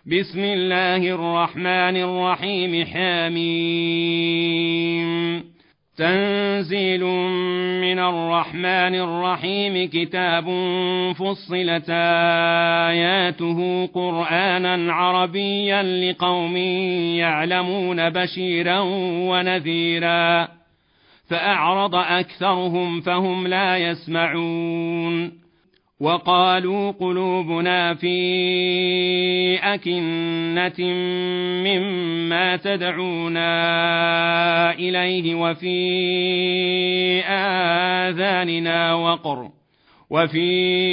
بسم الله الرحمن الرحيم حميم تنزيل من الرحمن الرحيم كتاب فصلت آياته قرآنا عربيا لقوم يعلمون بشيرا ونذيرا فأعرض أكثرهم فهم لا يسمعون وقالوا قلوبنا في أكنة مما تدعونا إليه وفي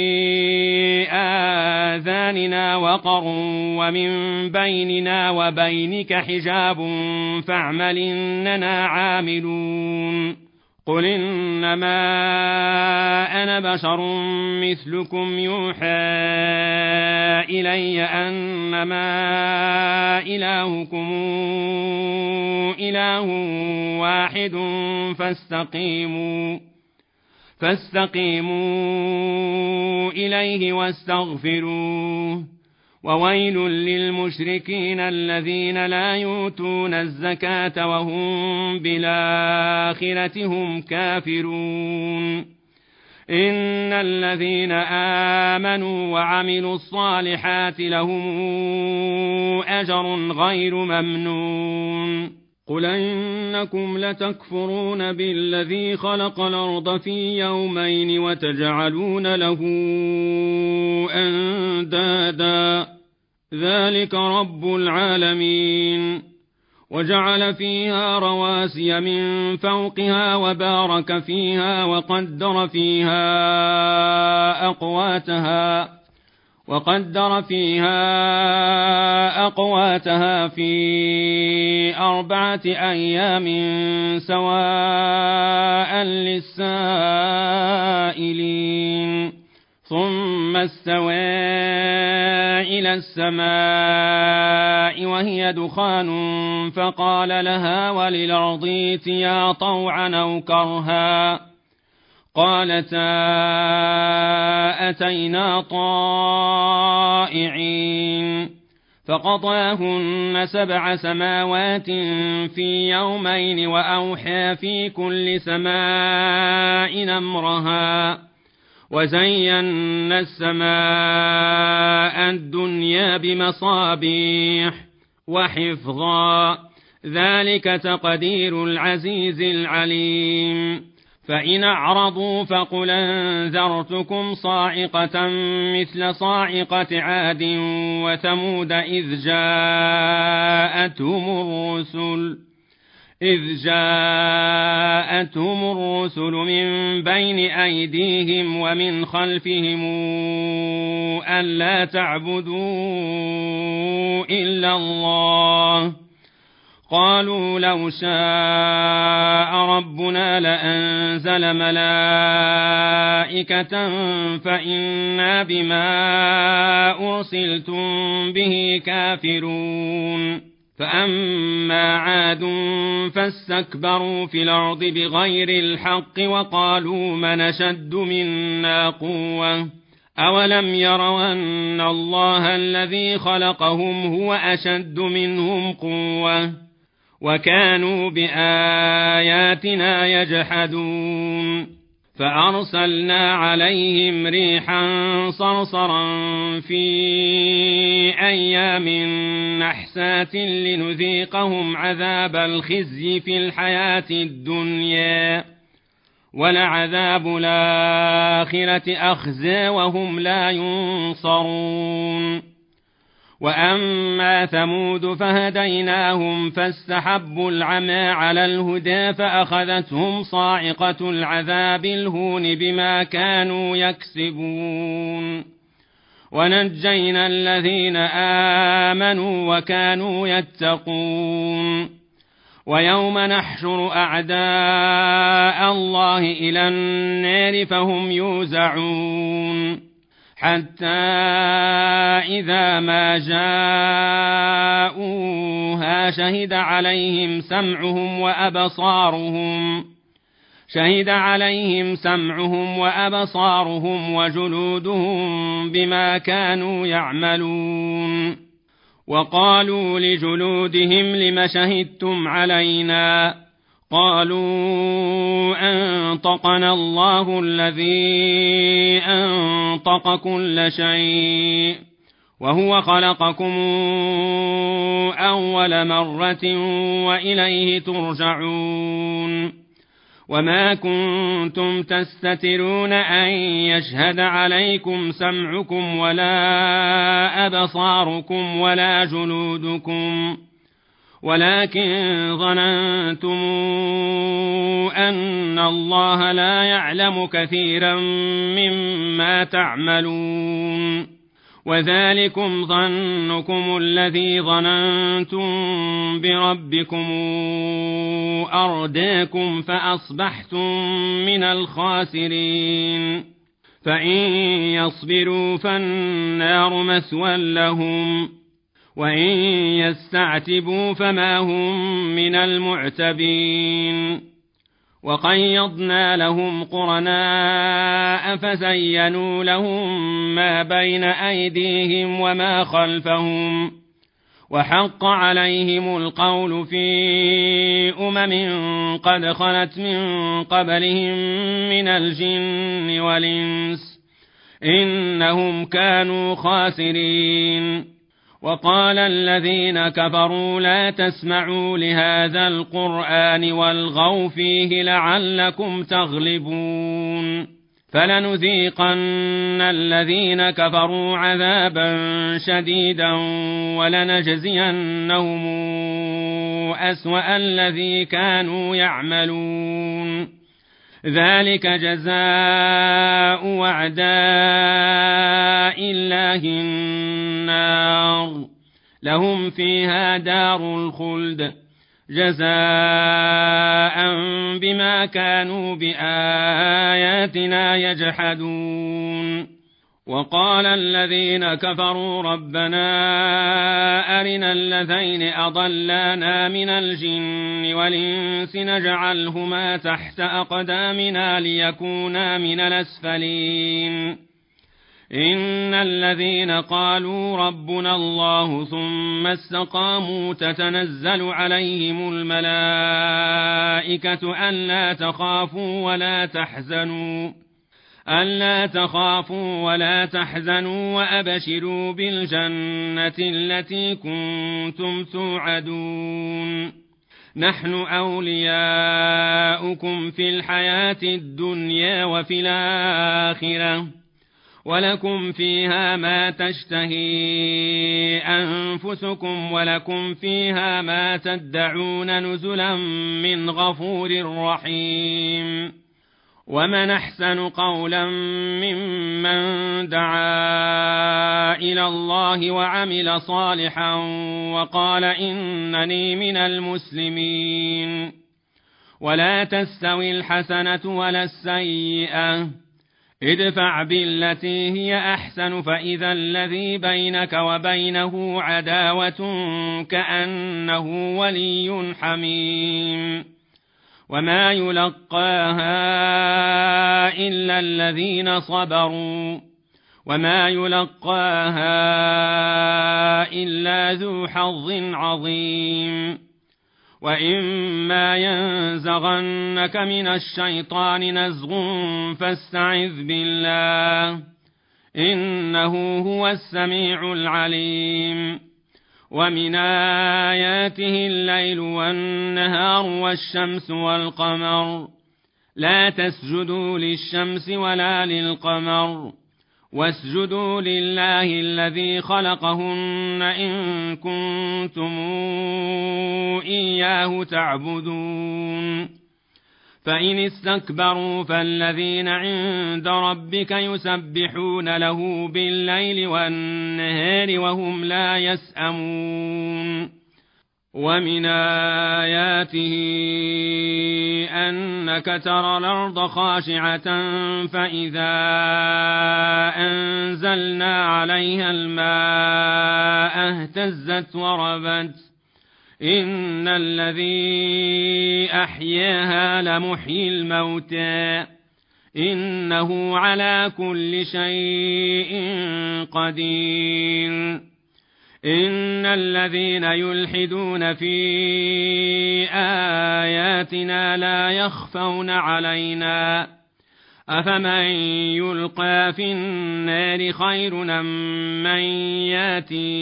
آذاننا وقر ومن بيننا وبينك حجاب فاعمل إننا عاملون قل إنما أنا بشر مثلكم يوحى إلي أنما إلهكم إله واحد فاستقيموا إليه واستغفروه وويل للمشركين الذين لا يؤتون الزكاة وهم بالآخرة هم كافرون إن الذين آمنوا وعملوا الصالحات لهم أجر غير ممنون قل إنكم لتكفرون بالذي خلق الأرض في يومين وتجعلون له أندادا ذلك رب العالمين وجعل فيها رواسي من فوقها وبارك فيها وقدر فيها أقواتها في 4 أيام سواء للسائلين ثم استوى إلى السماء وهي دخان فقال لها وللأرض ائتيا طوعا أو كرها قالتا أتينا طائعين فقضاهن 7 سماوات في يومين وأوحى في كل سماء أمرها وزينا السماء الدنيا بمصابيح وحفظا ذلك تقدير العزيز العليم فإن أعرضوا فقل أنذرتكم صاعقة مثل صاعقة عاد وثمود إذ جاءتهم الرسل من بين أيديهم ومن خلفهم ألا تعبدوا إلا الله قالوا لو شاء ربنا لأنزل ملائكة فإنا بما أرسلتم به كافرون فأما عاد فاستكبروا في الأرض بغير الحق وقالوا من أشد منا قوة أولم يروا أن الله الذي خلقهم هو أشد منهم قوة وكانوا بآياتنا يجحدون فأرسلنا عليهم ريحا صرصرا في أيام نحسات لنذيقهم عذاب الخزي في الحياة الدنيا ولعذاب الآخرة أخزى وهم لا ينصرون وأما ثمود فهديناهم فاستحبوا العمى على الهدى فأخذتهم صاعقة العذاب الهون بما كانوا يكسبون ونجينا الذين آمنوا وكانوا يتقون ويوم نحشر أعداء الله إلى النار فهم يوزعون حتى إذا ما جاءوها شهد عليهم سمعهم وأبصارهم وجلودهم بما كانوا يعملون وقالوا لجلودهم لم شهدتم علينا قالوا أنطقنا الله الذي أنطق كل شيء وهو خلقكم أول مرة وإليه ترجعون وما كنتم تستترون أن يشهد عليكم سمعكم ولا أبصاركم ولا جلودكم ولكن ظننتم أن الله لا يعلم كثيرا مما تعملون وذلكم ظنكم الذي ظننتم بربكم أرداكم فأصبحتم من الخاسرين فإن يصبروا فالنار مثوى لهم وإن يستعتبوا فما هم من المعتبين وقيضنا لهم قرناء فزينوا لهم ما بين أيديهم وما خلفهم وحق عليهم القول في قد خلت من قبلهم من الجن والإنس إنهم كانوا خاسرين وقال الذين كفروا لا تسمعوا لهذا القرآن والغوا فيه لعلكم تغلبون فلنذيقن الذين كفروا عذابا شديدا ولنجزينهم أسوأ الذي كانوا يعملون ذلك جزاء أعداء الله النار لهم فيها دار الخلد جزاء بما كانوا بآياتنا يجحدون وقال الذين كفروا ربنا أرنا الذين أضلانا من الجن والإنس نجعلهما تحت أقدامنا ليكونا من الأسفلين إن الذين قالوا ربنا الله ثم استقاموا تتنزل عليهم الملائكة ألا تخافوا ولا تحزنوا وأبشروا بالجنة التي كنتم توعدون نحن أولياؤكم في الحياة الدنيا وفي الآخرة ولكم فيها ما تشتهي أنفسكم ولكم فيها ما تدعون نزلا من غفور رحيم ومن أحسن قولا ممن دعا إلى الله وعمل صالحا وقال إنني من المسلمين ولا تستوي الحسنة ولا السيئة ادفع بالتي هي أحسن فإذا الذي بينك وبينه عداوة كأنه ولي حميم وما يلقاها إلا الذين صبروا وما يلقاها إلا ذو حظ عظيم وإما ينزغنك من الشيطان نزغ فاستعذ بالله إنه هو السميع العليم ومن آياته الليل والنهار والشمس والقمر لا تسجدوا للشمس ولا للقمر واسجدوا لله الذي خلقهن إن كنتم إياه تعبدون فإن استكبروا فالذين عند ربك يسبحون له بالليل والنهار وهم لا يسأمون ومن آياته أنك ترى الأرض خاشعة فإذا أنزلنا عليها الماء اهتزت وربت إن الذي أحياها لمحيي الموتى إنه على كل شيء قدير إن الذين يلحدون في آياتنا لا يخفون علينا أفمن يلقى في النار خير أم من ياتي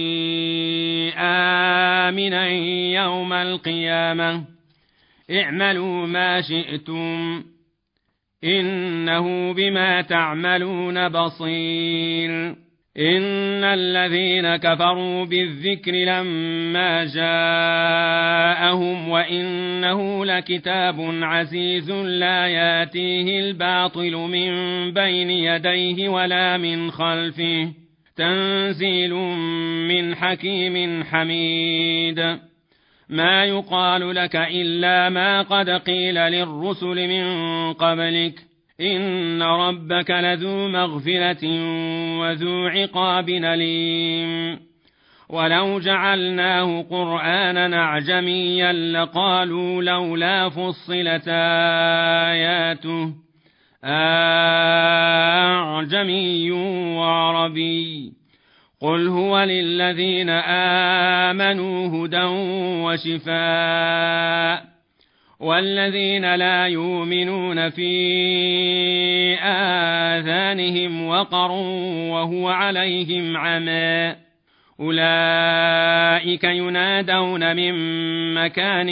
آمنا يوم القيامة اعملوا ما شئتم إنه بما تعملون بصير. إن الذين كفروا بالذكر لما جاءهم وإنه لكتاب عزيز لا ياتيه الباطل من بين يديه ولا من خلفه تنزيل من حكيم حميد. ما يقال لك إلا ما قد قيل للرسل من قبلك إن ربك لذو مغفرة وذو عقاب أليم. ولو جعلناه قرآنا أعجميا لقالوا لولا فصلت آياته أعجمي وعربي قل هو للذين آمنوا هدى وشفاء والذين لا يؤمنون في آذانهم وقر وهو عليهم عمى أولئك ينادون من مكان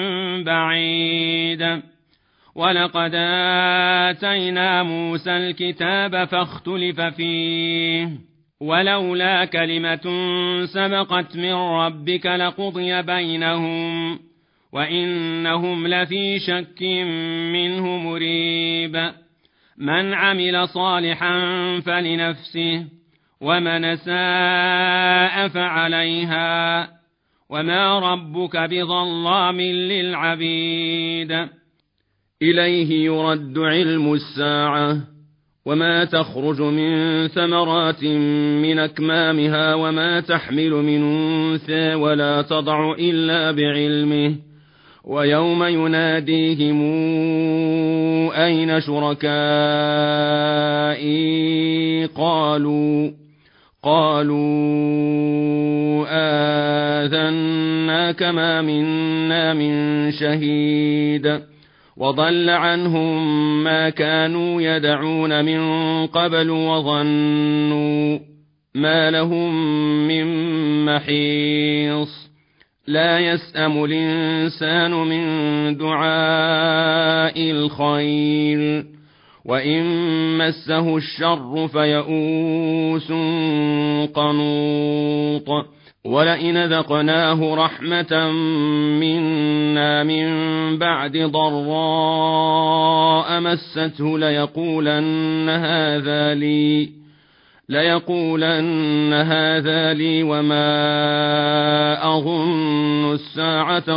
بعيد. ولقد آتينا موسى الكتاب فاختلف فيه ولولا كلمة سبقت من ربك لقضي بينهم وإنهم لفي شك منه مريب. من عمل صالحا فلنفسه ومن أساء فعليها وما ربك بظلام للعبيد. إليه يرد علم الساعة وما تخرج من ثمرات من أكمامها وما تحمل من أنثى ولا تضع إلا بعلمه ويوم يناديهم أين شركائي قالوا آذناك ما منا من شهيد وضل عنهم ما كانوا يدعون من قبل وظنوا ما لهم من محيص. لا يسأم الإنسان من دعاء الخير وإن مسه الشر فيئوس قنوط. ولئن ذقناه رحمة منا من بعد ضراء مسته ليقولن هذا لي وما أظن الساعة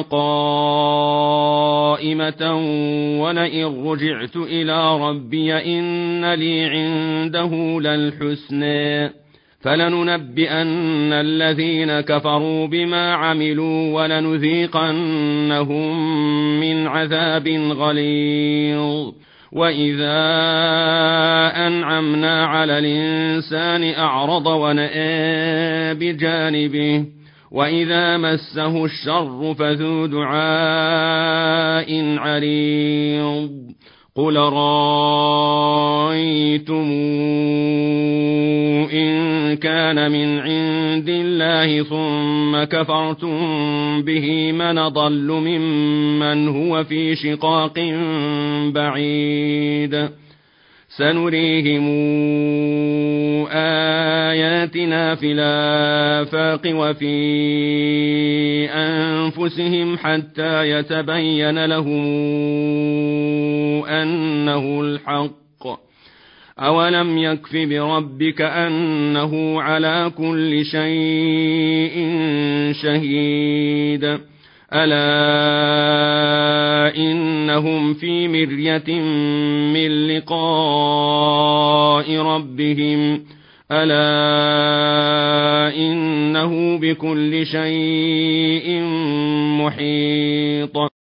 قائمة ولئن رجعت إلى ربي إن لي عنده للحسنى فلننبئن الذين كفروا بما عملوا ولنذيقنهم من عذاب غليظ. وإذا أنعمنا على الإنسان أعرض ونأى بجانبه وإذا مسه الشر فذو دعاء عريض. قل رأيتم إن كان من عند الله ثم كفرتم به من ضل ممن هو في شقاق بعيد. سنريهم آياتنا في الآفاق وفي أنفسهم حتى يتبين لهم أنه الحق. أولم يكف بربك أنه على كل شيء شهيد. ألا إنهم في مرية من لقاء ربهم ألا إنه بكل شيء محيط.